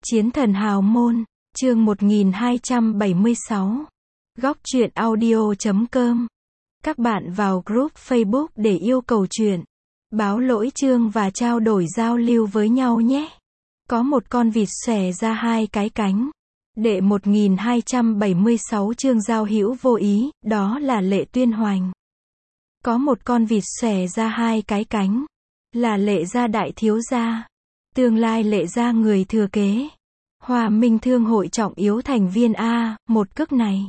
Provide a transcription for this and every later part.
Chiến thần hào môn, chương 1276. Góc truyện audio.com. Các bạn vào group Facebook để yêu cầu truyện, báo lỗi chương và trao đổi giao lưu với nhau nhé. Có một con vịt xòe ra hai cái cánh. Đệ 1276 chương giao hữu vô ý, đó là Lệ Tuyên Hoành. Có một con vịt xòe ra hai cái cánh, là Lệ gia đại thiếu gia, tương lai Lệ gia người thừa kế. Hòa Minh Thương hội trọng yếu thành viên A, một cước này.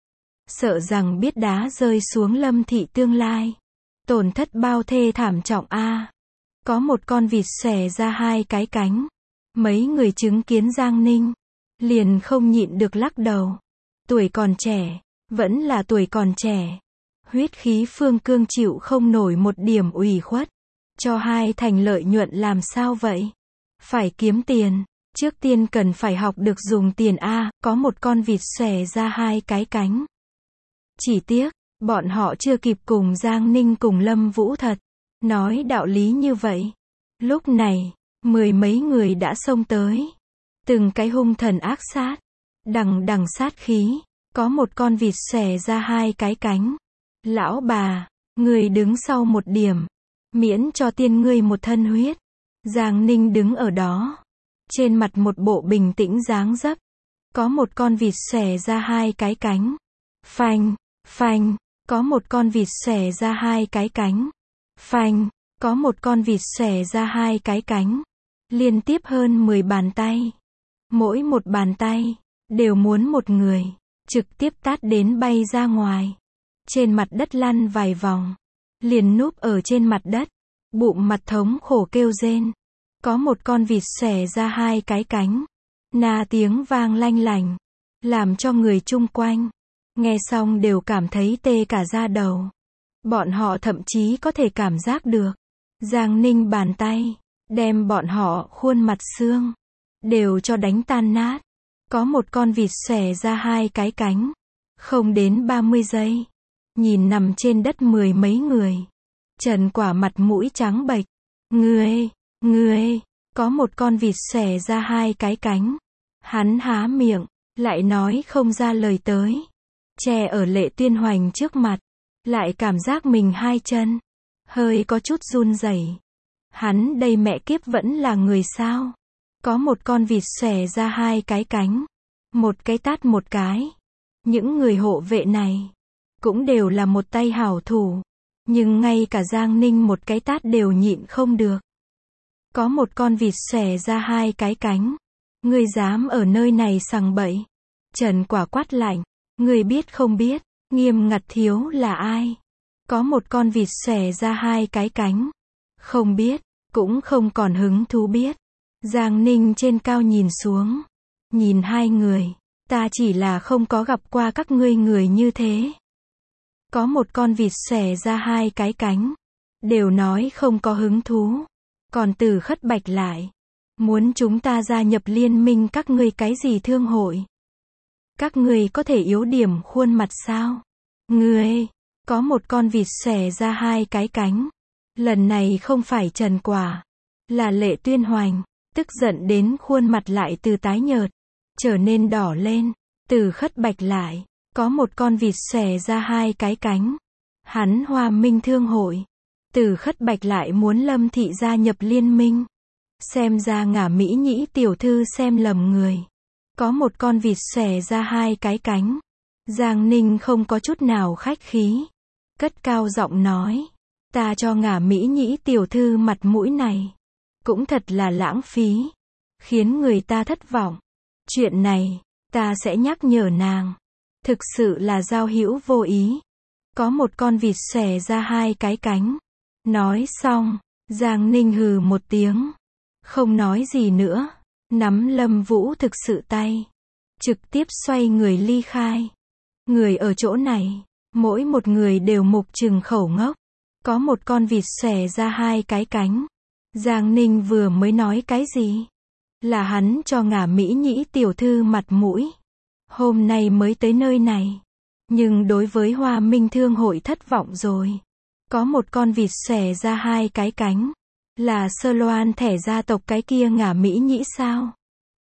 Sợ rằng biết đá rơi xuống Lâm thị tương lai. Tổn thất bao thê thảm trọng A. Có một con vịt xòe ra hai cái cánh. Mấy người chứng kiến Giang Ninh, liền không nhịn được lắc đầu. Tuổi còn trẻ, vẫn là tuổi còn trẻ. Huyết khí phương cương chịu không nổi một điểm ủy khuất. Cho hai thành lợi nhuận làm sao vậy? Phải kiếm tiền. Trước tiên cần phải học được dùng tiền A, có một con vịt xòe ra hai cái cánh. Chỉ tiếc, bọn họ chưa kịp cùng Giang Ninh cùng Lâm Vũ Thật nói đạo lý như vậy. Lúc này, mười mấy người đã xông tới. Từng cái hung thần ác sát, đằng đằng sát khí. Có một con vịt xòe ra hai cái cánh. Lão bà, người đứng sau một điểm, miễn cho tiên ngươi một thân huyết. Giang Ninh đứng ở đó, trên mặt một bộ bình tĩnh dáng dấp. Có một con vịt xòe ra hai cái cánh. Phanh, phanh, có một con vịt xòe ra hai cái cánh. Phanh, có một con vịt xòe ra hai cái cánh. Liên tiếp hơn 10 bàn tay. Mỗi một bàn tay, đều muốn một người, trực tiếp tát đến bay ra ngoài. Trên mặt đất lăn vài vòng, liền núp ở trên mặt đất, bụng mặt thống khổ kêu rên. Có một con vịt xòe ra hai cái cánh. Na tiếng vang lanh lành, làm cho người chung quanh nghe xong đều cảm thấy tê cả da đầu. Bọn họ thậm chí có thể cảm giác được Giang Ninh bàn tay đem bọn họ khuôn mặt xương đều cho đánh tan nát. Có một con vịt xòe ra hai cái cánh. Không đến 30 giây, nhìn nằm trên đất mười mấy người. Trần Quả mặt mũi trắng bệch. Ngươi, có một con vịt xòe ra hai cái cánh. Hắn há miệng, lại nói không ra lời tới. Che ở Lệ Tuyên Hoành trước mặt, lại cảm giác mình hai chân hơi có chút run rẩy. Hắn đây mẹ kiếp vẫn là người sao? Có một con vịt xòe ra hai cái cánh. Một cái tát một cái. Những người hộ vệ này cũng đều là một tay hảo thủ, nhưng ngay cả Giang Ninh một cái tát đều nhịn không được. Có một con vịt xòe ra hai cái cánh. Ngươi dám ở nơi này sằng bậy? Trần Quả quát lạnh. Ngươi biết không biết, Nghiêm Ngặt thiếu là ai? Có một con vịt xòe ra hai cái cánh. Không biết, cũng không còn hứng thú biết. Giang Ninh trên cao nhìn xuống. Nhìn hai người, ta chỉ là không có gặp qua các ngươi người như thế. Có một con vịt xòe ra hai cái cánh. Đều nói không có hứng thú. Còn Từ Khất Bạch lại muốn chúng ta gia nhập liên minh các ngươi cái gì thương hội? Các ngươi có thể yếu điểm khuôn mặt sao? Ngươi, có một con vịt xòe ra hai cái cánh. Lần này không phải Trần Quả, là Lệ Tuyên Hoành, tức giận đến khuôn mặt lại từ tái nhợt trở nên đỏ lên. Từ Khất Bạch lại có một con vịt xòe ra hai cái cánh. Hắn Hòa Minh Thương hội. Từ Khất Bạch lại muốn Lâm thị gia nhập liên minh. Xem ra Ngả Mỹ Nhĩ tiểu thư xem lầm người. Có một con vịt xòe ra hai cái cánh. Giang Ninh không có chút nào khách khí, cất cao giọng nói. Ta cho Ngả Mỹ Nhĩ tiểu thư mặt mũi này, cũng thật là lãng phí, khiến người ta thất vọng. Chuyện này, ta sẽ nhắc nhở nàng. Thực sự là giao hữu vô ý. Có một con vịt xòe ra hai cái cánh. Nói xong, Giang Ninh hừ một tiếng, không nói gì nữa, nắm Lâm Vũ Thực sự tay, trực tiếp xoay người ly khai. Người ở chỗ này, mỗi một người đều mục trừng khẩu ngốc. Có một con vịt xòe ra hai cái cánh. Giang Ninh vừa mới nói cái gì? Là hắn cho Ngả Mỹ Nhĩ tiểu thư mặt mũi. Hôm nay mới tới nơi này, nhưng đối với Hòa Minh Thương hội thất vọng rồi. Có một con vịt xòe ra hai cái cánh. Là Sơ Loan thẻ gia tộc cái kia Ngả Mỹ Nhĩ sao?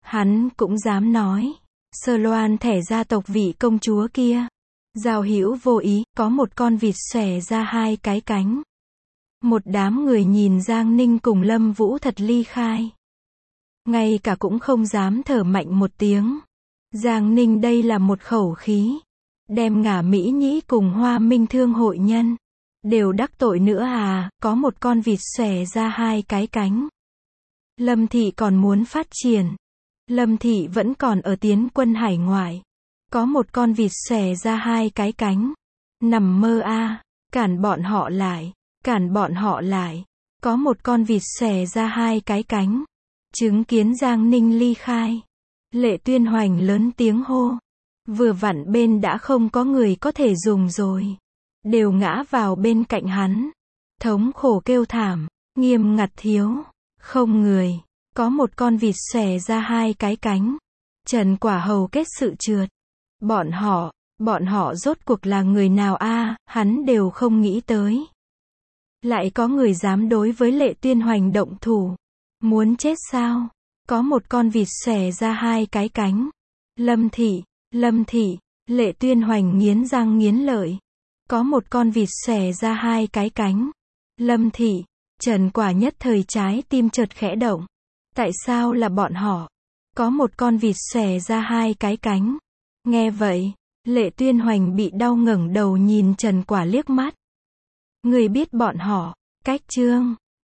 Hắn cũng dám nói. Sơ Loan thẻ gia tộc vị công chúa kia. Giao Hữu vô ý, có một con vịt xòe ra hai cái cánh. Một đám người nhìn Giang Ninh cùng Lâm Vũ thật ly khai. Ngay cả cũng không dám thở mạnh một tiếng. Giang Ninh đây là một khẩu khí. Đem Ngả Mỹ Nhĩ cùng Hoa Minh Thương hội nhân. Đều đắc tội nữa à, có một con vịt xòe ra hai cái cánh. Lâm Thị còn muốn phát triển. Lâm Thị vẫn còn ở tiến quân hải ngoại. Có một con vịt xòe ra hai cái cánh. Nằm mơ a, cản bọn họ lại, cản bọn họ lại. Có một con vịt xòe ra hai cái cánh. Chứng kiến Giang Ninh ly khai. Lệ Tuyên Hoành lớn tiếng hô. Vừa vặn bên đã không có người có thể dùng rồi. Đều ngã vào bên cạnh hắn. Thống khổ kêu thảm, nghiêm ngặt thiếu. Không người. Có một con vịt xòe ra hai cái cánh. Trần Quả Hầu kết sự trượt. Bọn họ rốt cuộc là người nào a, hắn đều không nghĩ tới. Lại có người dám đối với Lệ Tuyên Hoành động thủ. Muốn chết sao? Có một con vịt xòe ra hai cái cánh. Lâm Thị, Lệ Tuyên Hoành nghiến răng nghiến lợi. Có một con vịt xòe ra hai cái cánh. Lâm Thị, Trần Quả nhất thời trái tim chợt khẽ động. Tại sao là bọn họ? Có một con vịt xòe ra hai cái cánh. Nghe vậy, Lệ Tuyên Hoành bị đau ngẩng đầu nhìn Trần Quả liếc mắt. Người biết bọn họ, cách chương